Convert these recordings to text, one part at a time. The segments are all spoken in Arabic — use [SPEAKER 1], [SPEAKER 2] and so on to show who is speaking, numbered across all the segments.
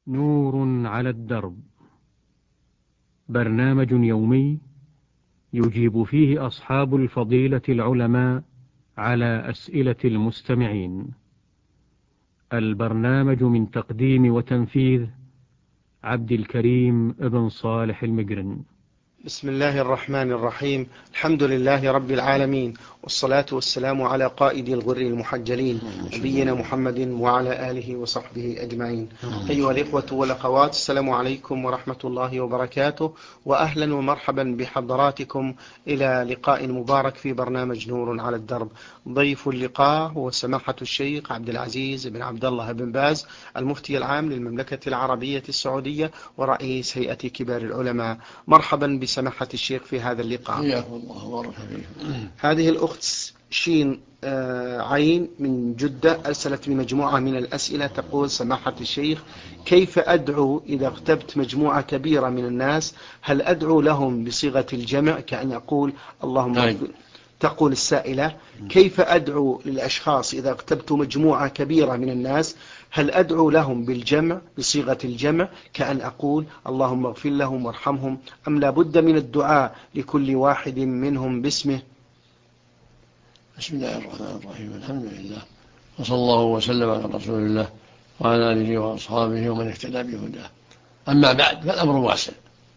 [SPEAKER 1] نور على الدرب، برنامج يومي يجيب فيه أصحاب الفضيلة العلماء على أسئلة المستمعين. البرنامج من تقديم وتنفيذ عبد الكريم ابن صالح المقرن.
[SPEAKER 2] بسم الله الرحمن الرحيم. الحمد لله رب العالمين، والصلاة والسلام على قائد الغر المحجلين نبينا محمد وعلى آله وصحبه أجمعين. أيها الإخوة والأخوات، السلام عليكم ورحمة الله وبركاته، وأهلا ومرحبا بحضراتكم إلى لقاء مبارك في برنامج نور على الدرب. ضيف اللقاء هو سماحة الشيخ عبد العزيز بن عبد الله بن باز، المفتي العام للمملكة العربية السعودية ورئيس هيئة كبار العلماء. مرحبا بسماحة الشيخ في هذا اللقاء.
[SPEAKER 3] حياكم الله وبارك فيكم.
[SPEAKER 2] هذه الأخت شين عين من جدة أرسلت بمجموعة من الأسئلة، تقول: سماحة الشيخ، كيف أدعو إذا اغتبت مجموعة كبيرة من الناس؟ هل أدعو لهم بصيغة الجمع كأن يقول اللهم تقول السائلة: كيف أدعو للأشخاص إذا اغتبت مجموعة كبيرة من الناس؟ هل أدعو لهم بالجمع بصيغة الجمع كأن أقول اللهم اغفر لهم وارحمهم، أم لا بد من الدعاء لكل واحد منهم باسمه؟
[SPEAKER 3] بسم الله الرحمن الرحيم. الحمد لله، وصلى الله وسلم على رسول الله وعلى آله وأصحابه ومن اهتدى بهداه. أما بعد، فالأمر واسع،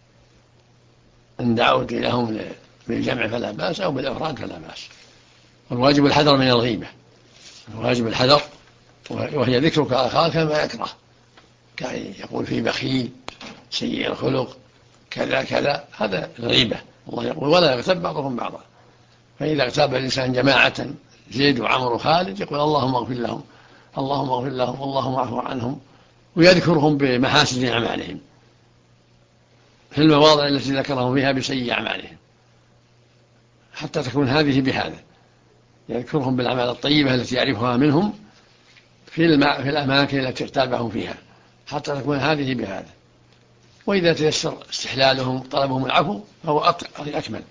[SPEAKER 3] إن دعوت لهم بالجمع فلا بأس، أو بالإفراد فلا بأس. والواجب الحذر من الغيبة، الواجب الحذر، وهي ذكرك أخاك ما يكره، كأن يقول فيه بخيل، سيء الخلق، كذا كذا، هذا الغيبة. الله يقول: ولا يغتب بعضكم بعضا. فإذا اغتاب الإنسان جماعة، زيد وعمر وخالد، يقول اللهم اغفر لهم، اللهم اغفر لهم، واللهم اعفو عنهم، ويذكرهم بمحاسن أعمالهم في المواضع التي ذكرهم فيها بسيء أعمالهم، حتى تكون هذه بهذا، يذكرهم بالأعمال الطيبة التي يعرفها منهم في الأماكن التي اغتابهم فيها، حتى تكون هذه بهذا. وإذا تيسر استحلالهم طلبهم العفو فهو أكمل.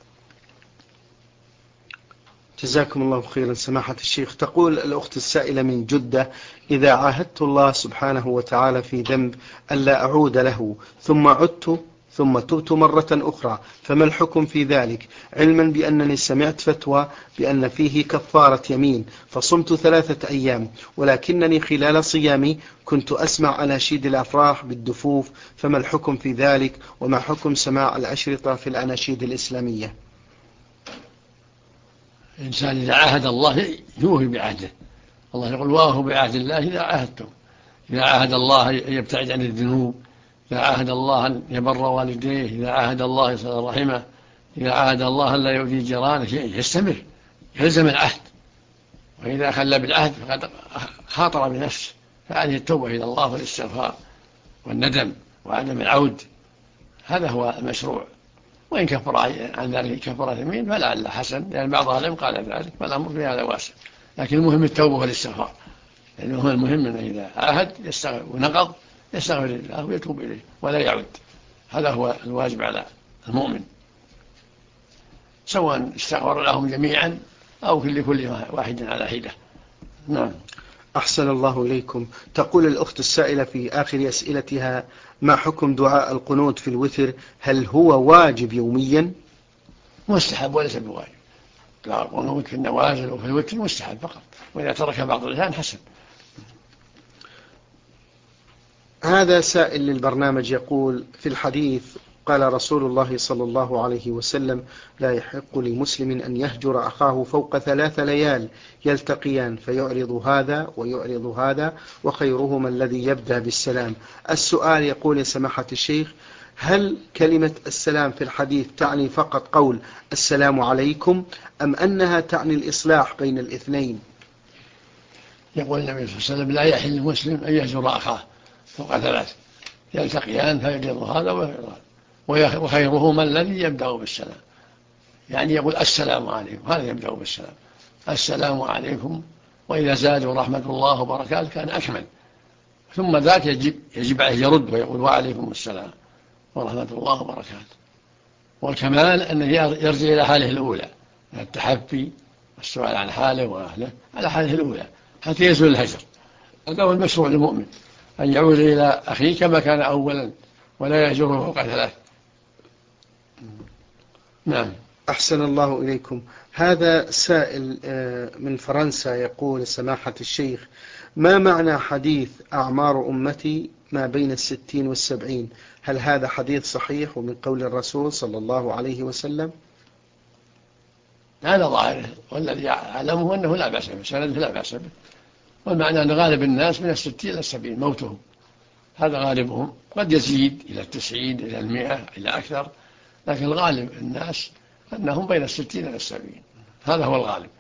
[SPEAKER 2] جزاكم الله خيرا سماحة الشيخ. تقول الأخت السائلة من جدة: إذا عاهدت الله سبحانه وتعالى في ذنب ألا أعود له، ثم عدت ثم تبت مرة أخرى، فما الحكم في ذلك؟ علما بأنني سمعت فتوى بأن فيه كفارة يمين، فصمت 3 أيام، ولكنني خلال صيامي كنت أسمع أناشيد الأفراح بالدفوف، فما الحكم في ذلك؟ وما حكم سماع الأشرطة في الأناشيد الإسلامية؟
[SPEAKER 3] الإنسان إذا عاهد الله يوفي بعهده. الله يقول: وأوفوا بعهد الله إذا عاهدتم. إذا عاهد الله أن يبتعد عن الذنوب، إذا عاهد الله أن يبر والديه، إذا عاهد الله يصل رحمه، إذا عاهد الله أن لا يؤذي جيرانه، يستمر، يلزم العهد. وإذا خلى بالعهد فقد خاطر بنفسه، فعليه التوبة إلى الله والاستغفار والندم وعدم العود. هذا هو المشروع. وإن كفر عن ذلك كفر يمين فلعل حسن، لأن بعض أهل العلم قال ذلك، فالأمر في هذا واسع. لكن المهم التوبة والاستغفار، يعني هو المهم أنه إذا عاهد يستغفر ونقض يستغفر الله ويتوب إليه ولا يعود. هذا هو الواجب على المؤمن، سواء استغفر لهم جميعا أو لكل واحد على حدة. نعم.
[SPEAKER 2] أحسن الله إليكم. تقول الأخت السائلة في آخر أسئلتها: ما حكم دعاء القنوت في الوتر؟ هل هو واجب يوميا؟
[SPEAKER 3] مستحب وليس بواجب. دعاء القنوت في النوازل وفي الوتر مستحب فقط، وإذا ترك بعض الإنسان حسن.
[SPEAKER 2] هذا سائل للبرنامج يقول: في الحديث قال رسول الله صلى الله عليه وسلم: لا يحق لمسلم أن يهجر أخاه فوق 3 ليال يلتقيان فيعرض هذا ويعرض هذا، وخيرهما الذي يبدأ بالسلام. السؤال يقول: يا سماحة الشيخ، هل كلمة السلام في الحديث تعني فقط قول السلام عليكم، أم أنها تعني الإصلاح بين الاثنين؟
[SPEAKER 3] يقول النبي صلى الله عليه وسلم: لا يحل للمسلم أن يهجر أخاه فوق 3 يلتقيان فيعرض هذا ويعرض، وخيرهما الذي يبدأ بالسلام. يعني يقول السلام عليكم، هذا يبدأ بالسلام، السلام عليكم، وإذا زادوا رحمة الله وبركاته كان أكمل. ثم ذاك يجب عليه يرد ويقول: وعليكم السلام ورحمة الله وبركاته. والكمال أنه يرجع إلى حاله الأولى من التحفي والسؤال عن حاله وأهله على حاله الأولى حتى يزول الهجر. هذا هو المشروع للمؤمن. أن يعود إلى أخيه كما كان أولا ولا يهجره فوق 3. نعم.
[SPEAKER 2] أحسن الله إليكم. هذا سائل من فرنسا يقول: سماحة الشيخ، ما معنى حديث أعمار أمتي ما بين 60 و70؟ هل هذا حديث صحيح ومن قول الرسول صلى الله عليه وسلم؟
[SPEAKER 3] هذا ظاهره، والذي أعلمه أنه لا بأس به، سنده لا بأس به، والمعنى أن غالب الناس من 60 إلى 70 موتهم، هذا غالبهم، قد يزيد إلى 90 إلى 100 إلى أكثر، لكن الغالب الناس أنهم بين 60 إلى 70، هذا هو الغالب.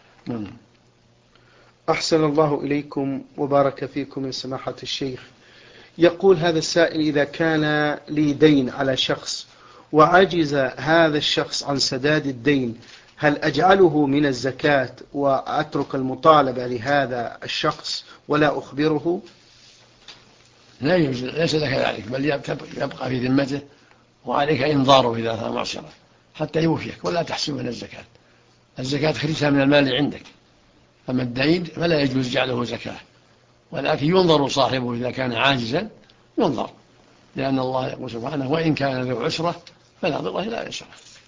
[SPEAKER 2] أحسن الله إليكم وبارك فيكم يا سماحة الشيخ. يقول هذا السائل: إذا كان لي دين على شخص وعجز هذا الشخص عن سداد الدين، هل أجعله من الزكاة وأترك المطالبة لهذا الشخص ولا أخبره؟
[SPEAKER 3] لا يجوز، ليس لك ذلك، بل يبقى في ذمته، وعليك إنظاره إذا أثار معصرة حتى يوفيك، ولا تحسب من الزكاة. الزكاة خرجها من المال عندك، أما الدين فلا يجوز جعله زكاة، ولكن ينظر صاحبه إذا كان عاجزا، ينظر، لأن الله يقول سبحانه: وإن كان ذو عسرة فنظرة إلى يسره.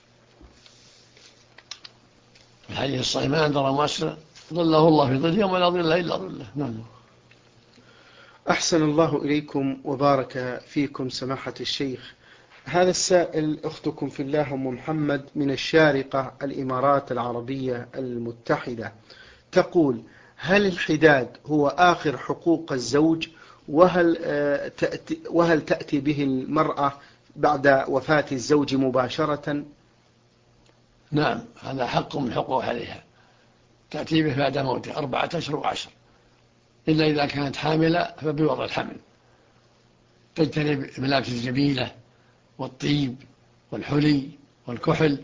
[SPEAKER 3] الحديث الصحيح: ما أنذر مؤسرا ظله الله في ظله يوم لا ظل إلا ظله. نعم.
[SPEAKER 2] أحسن الله إليكم وبارك فيكم سماحة الشيخ. هذا السائل أختكم في الله أم محمد من الشارقة الإمارات العربية المتحدة، تقول: هل الحداد هو آخر حقوق الزوج؟ وهل تأتي به المرأة بعد وفاة الزوج مباشرة؟
[SPEAKER 3] نعم، هذا حق من حقوق عليها، تأتي به بعد موته 4 أشهر و10، إلا إذا كانت حاملة فبوضع الحمل، تجتنب ملابس الجميلة والطيب والحلي والكحل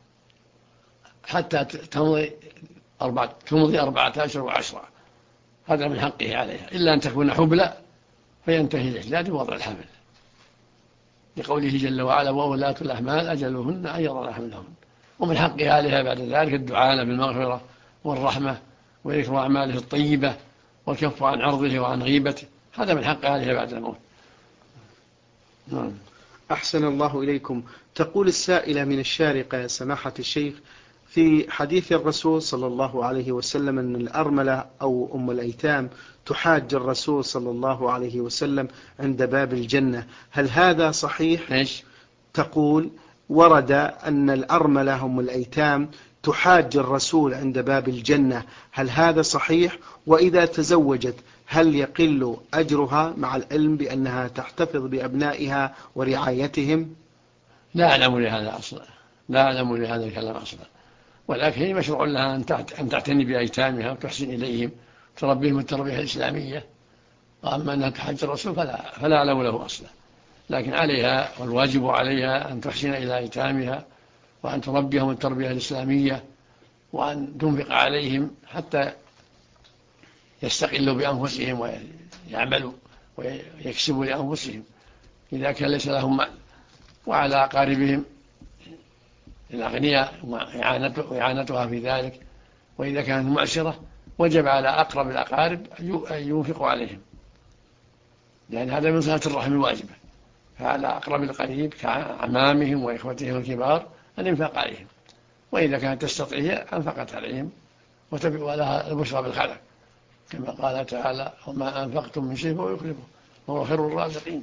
[SPEAKER 3] حتى تمضي 4 أشهر و10، هذا من حقه عليها، إلا أن تكون حبلى فينتهي الإحداد بوضع الحمل، لقوله جل وعلا: وأولاة الأحمال أجلهن أن يضعن حملهن. ومن حقها عليها بعد ذلك الدعاء بالمغفرة والرحمة وذكر أعماله الطيبة والكف عن عرضه وعن غيبته، هذا من حقها عليها بعد الموت. نعم.
[SPEAKER 2] أحسن الله إليكم. تقول السائلة من الشارقة: يا سماحة الشيخ، في حديث الرسول صلى الله عليه وسلم أن الأرملة أو أم الأيتام تحاج الرسول صلى الله عليه وسلم عند باب الجنة، هل هذا صحيح؟
[SPEAKER 3] إيش؟
[SPEAKER 2] تقول: ورد أن الأرملة أم الأيتام تحاج الرسول عند باب الجنة، هل هذا صحيح؟ وإذا تزوجت هل يقل أجرها مع العلم بأنها تحتفظ بأبنائها ورعايتهم؟
[SPEAKER 3] لا أعلم لهذا أصلا، لا أعلم لهذا الكلام أصلا، ولكن مشروع لها أن تعتني بأيتامها وتحسن إليهم، تربيهم التربية الإسلامية. وأما أنها تحج الرسول فلا أعلم له أصلا، لكن عليها والواجب عليها أن تحسن إلى أيتامها وأن تربيهم التربية الإسلامية، وأن تنفق عليهم حتى يستقلوا بأنفسهم ويعملوا ويكسبوا لأنفسهم إذا كان ليس لهم مال، وعلى أقاربهم الأغنياء وإعانتها في ذلك، وإذا كانت معسرة وجب على أقرب الأقارب أن ينفقوا عليهم، لأن هذا من صلة الرحم الواجبة، فعلى أقرب القريب كعمامهم وإخوتهم الكبار أن ينفق عليهم، وإذا كانت تستطيع أنفقت عليهم ولها البشرى بالخلق، كما قال تعالى: وما أنفقتم من شيء فهو يخلفه وهو خير الرازقين.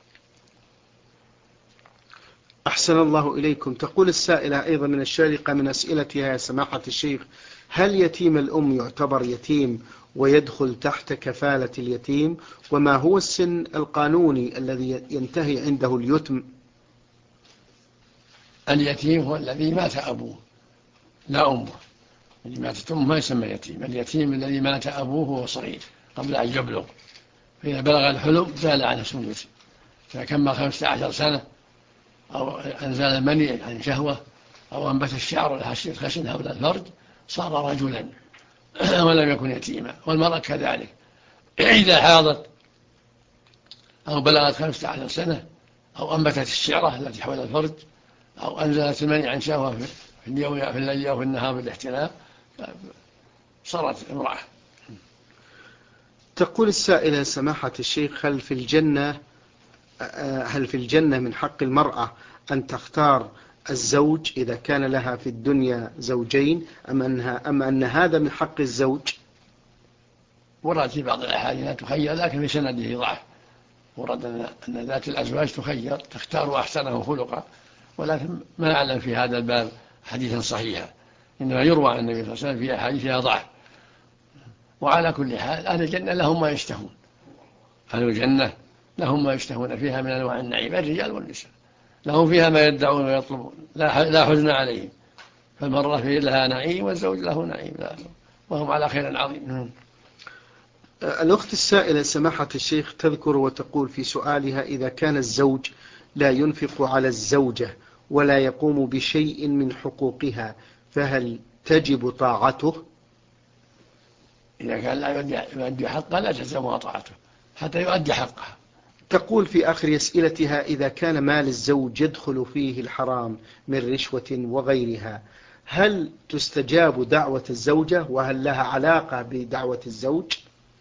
[SPEAKER 2] أحسن الله إليكم. تقول السائلة أيضا من الشارقة من أسئلتها: يا سماحة الشيخ، هل يتيم الأم يعتبر يتيم ويدخل تحت كفالة اليتيم؟ وما هو السن القانوني الذي ينتهي عنده اليتم؟
[SPEAKER 3] اليتيم هو الذي مات أبوه لا أمه، الذي ماتت أمه ما يسمى يتيم. اليتيم الذي مات أبوه وهو صغير قبل أن يبلغ، فإذا بلغ الحلم زال عن اسم اليتيم، فكمل 15 سنة أو أنزل المني عن شهوة أو أنبت الشعر الخشن حول الفرج صار رجلا ولم يكن يتيما. والمرأة كذلك إذا حاضت أو بلغت 15 سنة أو أنبتت الشعرة التي حول الفرج أو أنزلت المني عن شهوة في الليل أو في النهار بالاحتلام صارت امرأة.
[SPEAKER 2] تقول السائلة سماحة الشيخ، هل في الجنة من حق المرأة أن تختار الزوج إذا كان لها في الدنيا زوجين، أم أن هذا من حق الزوج؟
[SPEAKER 3] ورد في بعض الأحاديث لا تخير، لكن في سنده ضعف. ورد أن ذات الأزواج تخير، تختار أحسنه خلقا، ولكن ما نعلم في هذا الباب حديثا صحيحا، إنما يروى عن النبي صلى الله عليه وسلم في أحاديث فيها ضعف. وعلى كل حال أهل الجنة لهم ما يشتهون، أهل الجنة لهم ما يشتهون فيها من أنواع النعيم، الرجال والنساء لهم فيها ما يدعون ويطلبون، لا حزن عليهم، فالمرأة في لها نعيم والزوج له نعيم، وهم على خير عظيم.
[SPEAKER 2] الأخت السائلة سماحة الشيخ تذكر وتقول في سؤالها: إذا كان الزوج لا ينفق على الزوجة ولا يقوم بشيء من حقوقها، فهل تجب طاعته؟
[SPEAKER 3] إذا كان لا يؤدي حقها لا تلزمها طاعته حتى يؤدي حقها.
[SPEAKER 2] تقول في آخر أسئلتها: إذا كان مال الزوج يدخل فيه الحرام من رشوة وغيرها، هل تستجاب دعوة الزوجة، وهل لها علاقة بدعوة الزوج؟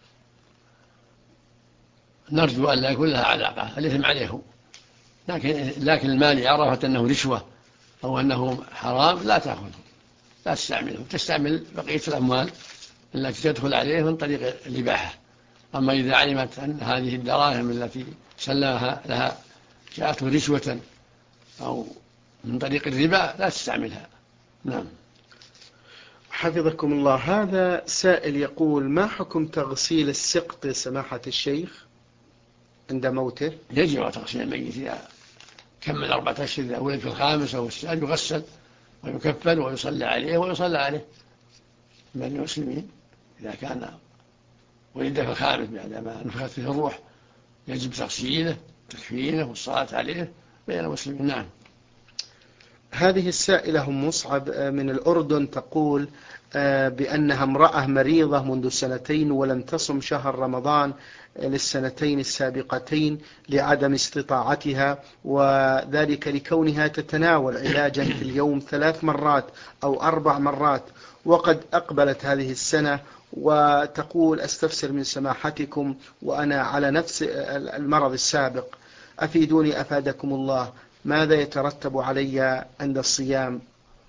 [SPEAKER 3] نرجو أن لا يكون لها علاقة، الإثم عليه، لكن المال عرفت أنه رشوة أو أنه حرام لا تأخذه، لا تستعمله، تستعمل بقية الأموال التي تدخل عليه من طريق الإباحة. أما إذا علمت أن هذه الدراهم التي سلمها لها جاءته رشوة أو من طريق الربا لا تستعملها. نعم.
[SPEAKER 2] حفظكم الله. هذا سائل يقول: ما حكم تغسيل السقط سماحة الشيخ عند موته؟
[SPEAKER 3] يجب تغسيل الميت إذا كمل 4 أشهر، إذا ولد في الخامس أو السادس يغسل ويكفل ويصلى عليه من المسلمين. إذا كان ولد في الخامس بعدما نفخت فيه الروح يجب تغسيله وتكفينه والصلاة عليه بين المسلمين. نعم.
[SPEAKER 2] هذه السائلة أم مصعب من الأردن تقول بأنها امرأة مريضة منذ 2 ولم تصم شهر رمضان للسنتين السابقتين لعدم استطاعتها، وذلك لكونها تتناول علاجا في اليوم 3 مرات أو 4 مرات، وقد أقبلت هذه السنة، وتقول: أستفسر من سماحتكم وأنا على نفس المرض السابق، أفيدوني أفادكم الله، ماذا يترتب علي عند الصيام؟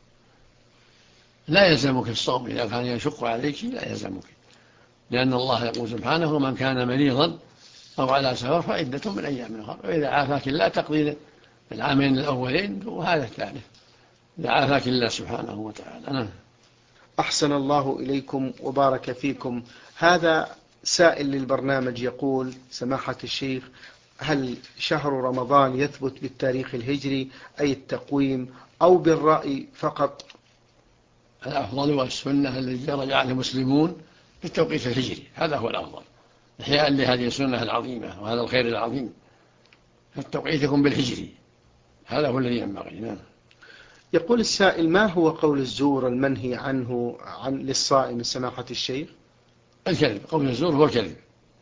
[SPEAKER 3] لا يلزمك الصوم إذا كان يشق عليك، لا يلزمك، لأن الله يقول سبحانه: ومن كان مريضا أو على سفر فعدة من أيام أخرى، وإذا عافاك الله تقضي العامين الأولين وهذا الثالث، إذا عافاك الله سبحانه وتعالى.
[SPEAKER 2] أحسن الله إليكم وبارك فيكم. هذا سائل للبرنامج يقول: سماحة الشيخ، هل شهر رمضان يثبت بالتاريخ الهجري أي التقويم أو بالرأي فقط؟
[SPEAKER 3] الأفضل والسنة التي رجع المسلمون بالتوقيت الهجري، هذا هو الأفضل إحياء لهذه السنة العظيمة وهذا الخير العظيم، فالتوقيت يكون بالهجري، هذا هو الذي ينبغي. نعم. يقول
[SPEAKER 2] السائل: ما هو قول الزور المنهي عنه للصائم سماحة الشيخ؟
[SPEAKER 3] الكذب، قول الزور هو الكذب،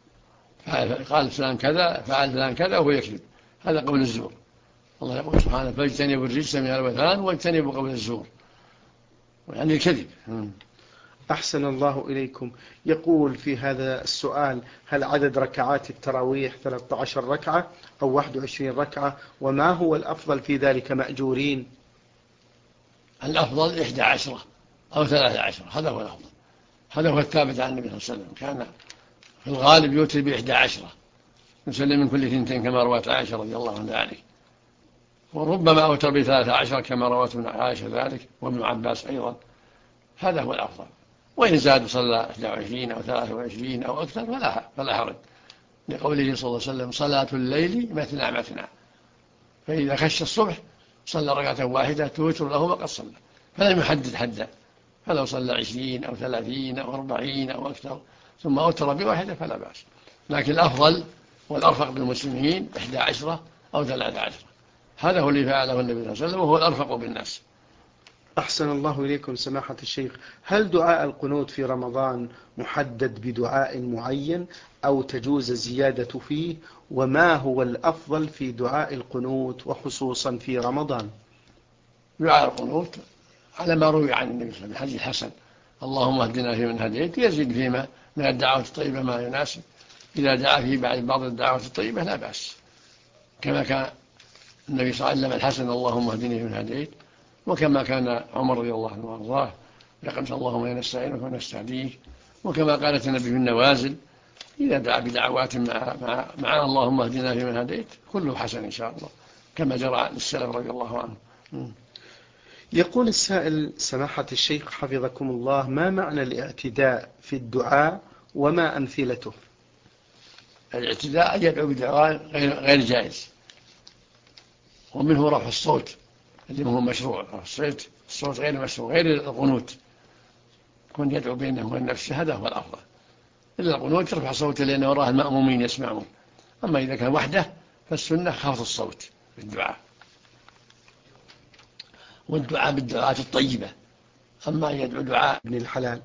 [SPEAKER 3] قال فلان كذا فعل فلان كذا وهو يكذب، هذا قول الزور. الله يقول سبحانه: فاجتنبوا الرجس من الأوثان واجتنبوا قول الزور، يعني الكذب.
[SPEAKER 2] أحسن الله إليكم. يقول في هذا السؤال: هل عدد ركعات التراويح 13 ركعة أو 21 ركعة؟ وما هو الأفضل في ذلك مأجورين؟
[SPEAKER 3] الأفضل 11 أو 13، هذا هو الأفضل، هذا هو الثابت عن النبي صلى الله عليه وسلم، كان في الغالب يوتر ب11 يسلم من كل 2 كما روت عائشة رضي الله عنها ذلك، وربما أوتر ب13 كما روت ابن عائشة ذلك وابن عباس أيضا، هذا هو الأفضل. وإن زاد صلى 21 أو 23 أو أكثر فلا حرج، لقوله صلى الله عليه وسلم: صلاة الليل مثنى مثنى، فإذا خش الصبح صلى ركعة واحدة توتر له وقد صلى، فلم يحدد حدا، فلو صلى 20 أو 30 أو 40 أو أكثر ثم أوتر بواحدة فلا بأس، لكن الأفضل والأرفق بالمسلمين 11 أو 13، هذا هو اللي فعله النبي صلى الله عليه وسلم وهو الأرفق بالناس.
[SPEAKER 2] أحسن الله إليكم سماحة الشيخ. هل دعاء القنوت في رمضان محدد بدعاء معين أو تجوز الزيادة فيه؟ وما هو الأفضل في دعاء القنوت وخصوصا في رمضان؟
[SPEAKER 3] دعاء القنوت على ما روي عن النبي صلى الله عليه وسلم حديث حسن: اللهم اهدنا فيمن هديت، يزيد فيما من الدعوة الطيبة ما يناسب. إذا دعا في بعض الدعوات الطيبة لا بأس، كما كان النبي صلى الله عليه وسلم الحسن اللهم اهدني من هديت، وكما كان عمر رضي الله عنه وارضاه يقول اللهم إنا نستعينك ونستهديك، وكما قالت النبي في النوازل إذا دعا بدعوات مع اللهم اهدنا فيمن هديت كله حسن إن شاء الله، كما جرى للسلف رضي الله عنه.
[SPEAKER 2] يقول السائل سماحة الشيخ حفظكم الله: ما معنى الاعتداء في الدعاء وما أمثلته؟
[SPEAKER 3] الاعتداء أن يدعو بدعاء غير جائز، ومنه رفع الصوت الذي هو مشروع، الصوت غير مشروع، غير القنوت، كن يدعو بينه وبين نفسه هذا هو الأفضل. إلا القنوت يرفع صوته لأن وراء المأمومين يسمعون، أما إذا كان وحده فالسنة خفض الصوت في الدعاء، والدعاء بالدعاءات الطيبة. أما يدعو دعاء
[SPEAKER 2] ابن الحلال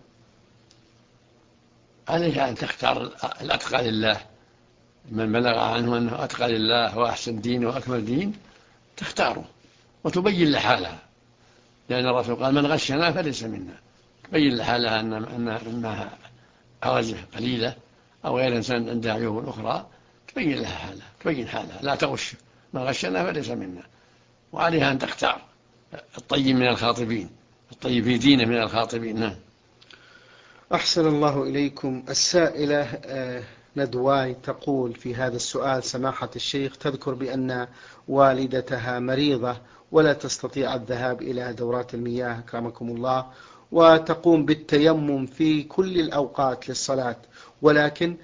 [SPEAKER 3] عليه أن تختار الأتقى لله، من بلغ عنه أنه أتقى لله وأحسن دين وأكمل دين تختاره وتبين لحالها، لأن الرسول قال من غشنا فليس منا، تبين لحالها أنها عوزة قليلة أو غير إنسان عندها عيوب أخرى، تبين لها حالها، تبين حالها لا تغش، من غشنا فليس منا. وعليها أن تختار الطيب من الخاطبين، الطيب في دينه من الخاطبين. نعم.
[SPEAKER 2] أحسن الله إليكم. السائلة ندواي تقول في هذا السؤال: سماحة الشيخ تذكر بأن والدتها مريضة ولا تستطيع الذهاب إلى دورات المياه أكرمكم الله، وتقوم بالتيمم في كل الأوقات للصلاة، ولكن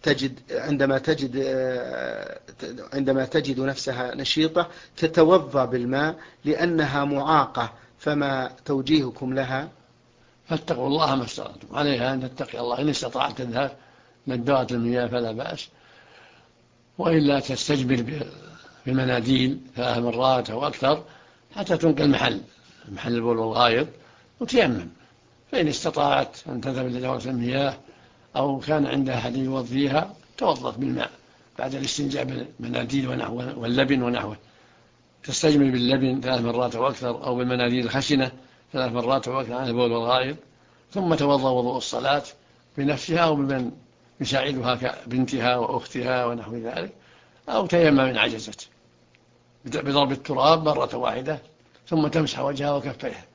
[SPEAKER 2] عندما تجد نفسها نشيطة تتوضأ بالماء لأنها معاقة، فما توجيهكم لها؟
[SPEAKER 3] فاتقوا الله ما استطعتم، عليها أن تتقي الله، إن استطاعت تذهب من دورة المياه فلا بأس، وإلا تستجبر بمناديل 3 مرات أو أكثر حتى تنقل محل البول والغائط وتيمم. فإن استطاعت أن تذهب إلى دورة المياه أو كان عندها أحد يوضيها توضأت بالماء بعد الاستنجاء بالمناديل ونحوه واللبن ونحوه، تستجمل باللبن 3 مرات أو أكثر، أو بالمناديل الخشنة 3 مرات أو أكثر عن البول والغائط، ثم توضأ وضوء الصلاة بنفسها أو بمن يساعدها كبنتها وأختها ونحو ذلك، أو تيمم إن عجزت بضرب التراب مرة واحدة ثم تمسح وجهها وكفيها.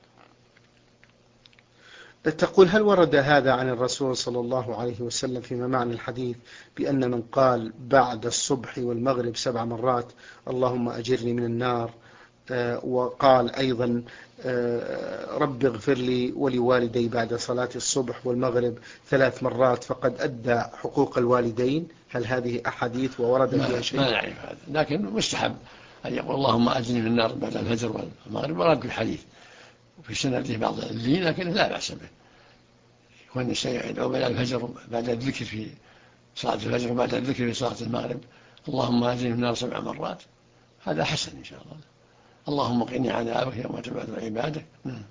[SPEAKER 2] تقول: هل ورد هذا عن الرسول صلى الله عليه وسلم فيما معنى الحديث بأن من قال بعد الصبح والمغرب 7 مرات اللهم أجرني من النار، وقال أيضا رب اغفر لي ولوالدي بعد صلاة الصبح والمغرب 3 مرات فقد أدى حقوق الوالدين؟ هل هذه أحاديث وورد فيها شيء؟
[SPEAKER 3] ما نعرف هذا، لكن مستحب أن يقول اللهم أجرني من النار بعد الفجر والمغرب، ورد في الحديث وفي سنده بعض اللين، لكن لا بأس به. يكون الشيء يدعو بعد الفجر بعد الذكر في صلاة الفجر وبعد الذكر في صلاة المغرب اللهم أجرني من النار 7 مرات، هذا حسن إن شاء الله. اللهم قني عذابك يوم تبعث عبادك.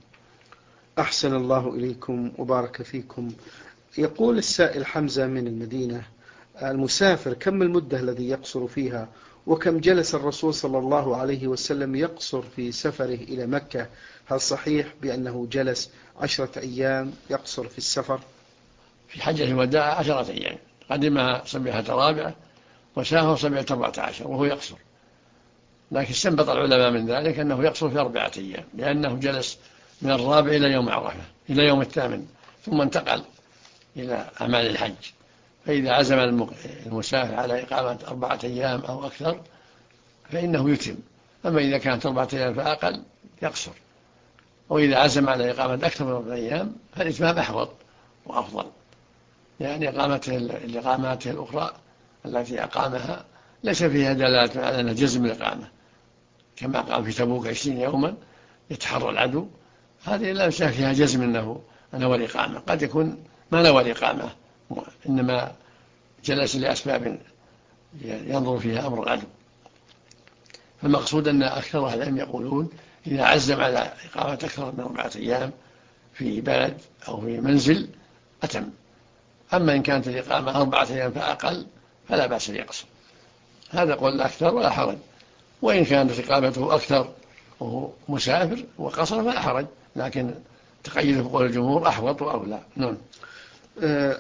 [SPEAKER 2] أحسن الله إليكم وبارك فيكم. يقول السائل حمزة من المدينة: المسافر كم المدة الذي يقصر فيها، وكم جلس الرسول صلى الله عليه وسلم يقصر في سفره إلى مكة؟ هل صحيح بأنه جلس 10 أيام يقصر في السفر؟
[SPEAKER 3] في حجة الوداع 10 أيام، قدمها 7 رابعة وسافر 14 وهو يقصر، لكن استنبط العلماء من ذلك أنه يقصر في 4 أيام، لأنه جلس من الرابع إلى يوم عرفة إلى يوم الثامن ثم انتقل إلى أعمال الحج. فإذا عزم المسافر على إقامة 4 أيام أو أكثر فإنه يتم، أما إذا كانت 4 أيام فأقل يقصر، وإذا عزم على إقامة أكثر من 4 أيام فالإتمام أحوط وأفضل، يعني الإقامات الأخرى التي أقامها ليس فيها دلالة على أن جزم الإقامة، كما قال في تبوك 20 يوما يتحرى العدو، هذه لا يشاء فيها جزم أنه نوى الإقامة، قد يكون ما نوى الإقامة إنما جلس لأسباب ينظر فيها أمر العدو. فالمقصود أن أكثر أهل العلم يقولون إذا عزم على إقامة أكثر من 4 أيام في بلد أو في منزل أتم، أما إن كانت الإقامة 4 أيام فأقل فلا بأس يقصر، هذا قول الأكثر ولا حرج. وإن كانت إقامته أكثر وهو مسافر وقصر فلا حرج، لكن تقيد بقول الجمهور أحوط وأولى. نعم.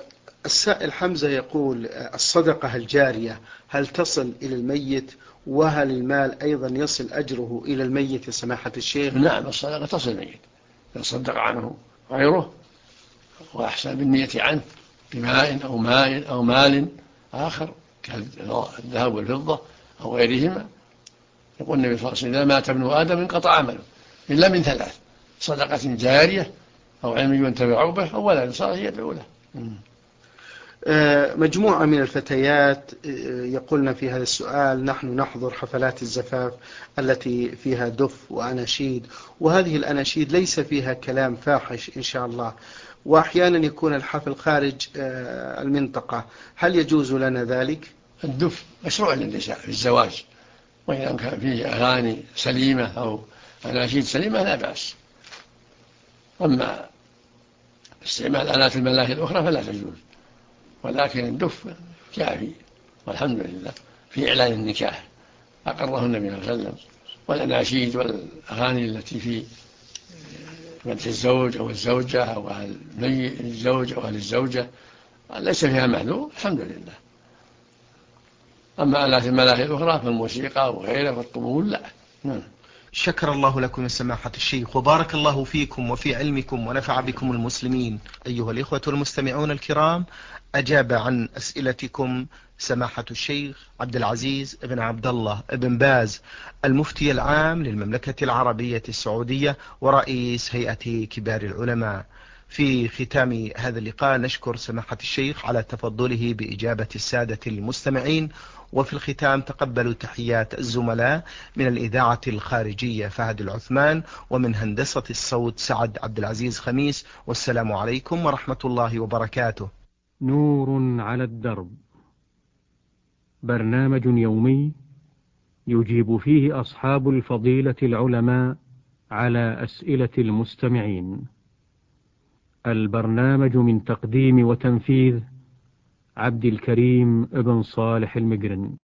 [SPEAKER 2] السائل حمزة يقول الصدقة الجارية هل تصل إلى الميت، وهل المال أيضا يصل أجره إلى الميت يا سماحة الشيخ؟
[SPEAKER 3] نعم، الصدقة تصل الميت، يصدق عنه غيره وأحسن بالنية عنه بماء أو مال آخر كالذهب والفضة أو غيرهما. يقول النبي صلى الله عليه وسلم: إذا مات ابن آدم انقطع عمله إلا من ثلاث: صدقة جارية أو علم ينتفع به أو ولد صالح يدعو له.
[SPEAKER 2] مجموعة من الفتيات يقولن في هذا السؤال: نحن نحضر حفلات الزفاف التي فيها دف وأناشيد، وهذه الأناشيد ليس فيها كلام فاحش إن شاء الله، وأحيانا يكون الحفل خارج المنطقة، هل يجوز لنا ذلك؟
[SPEAKER 3] الدف مشروع للنساء في الزواج، وإذا كان فيه أغاني سليمة أو أناشيد سليمة لا بأس. أما استعمال آلات الملاهي الأخرى فلا تجوز، ولكن الدف كافي والحمد لله في إعلان النكاح أقره النبي صلى الله عليه وسلم. والأناشيد والأغاني التي في مدح الزوج أو الزوجة أو الزوج أو أهل الزوجة ليس فيها محذور الحمد لله. أما آلات الملاهي الأخرى فالموسيقى وغيرها والطبول لا.
[SPEAKER 2] شكر الله لكم يا سماحة الشيخ، وبارك الله فيكم وفي علمكم ونفع بكم المسلمين. أيها الإخوة المستمعون الكرام، أجاب عن أسئلتكم سماحة الشيخ عبد العزيز بن عبد الله بن باز، المفتي العام للمملكة العربية السعودية ورئيس هيئة كبار العلماء. في ختام هذا اللقاء نشكر سماحة الشيخ على تفضله بإجابة السادة المستمعين، وفي الختام تقبلوا تحيات الزملاء من الإذاعة الخارجية فهد العثمان، ومن هندسة الصوت سعد عبد العزيز خميس، والسلام عليكم ورحمة الله وبركاته.
[SPEAKER 1] نور على الدرب، برنامج يومي يجيب فيه أصحاب الفضيلة العلماء على أسئلة المستمعين. البرنامج من تقديم وتنفيذ عبد الكريم ابن صالح المقرن.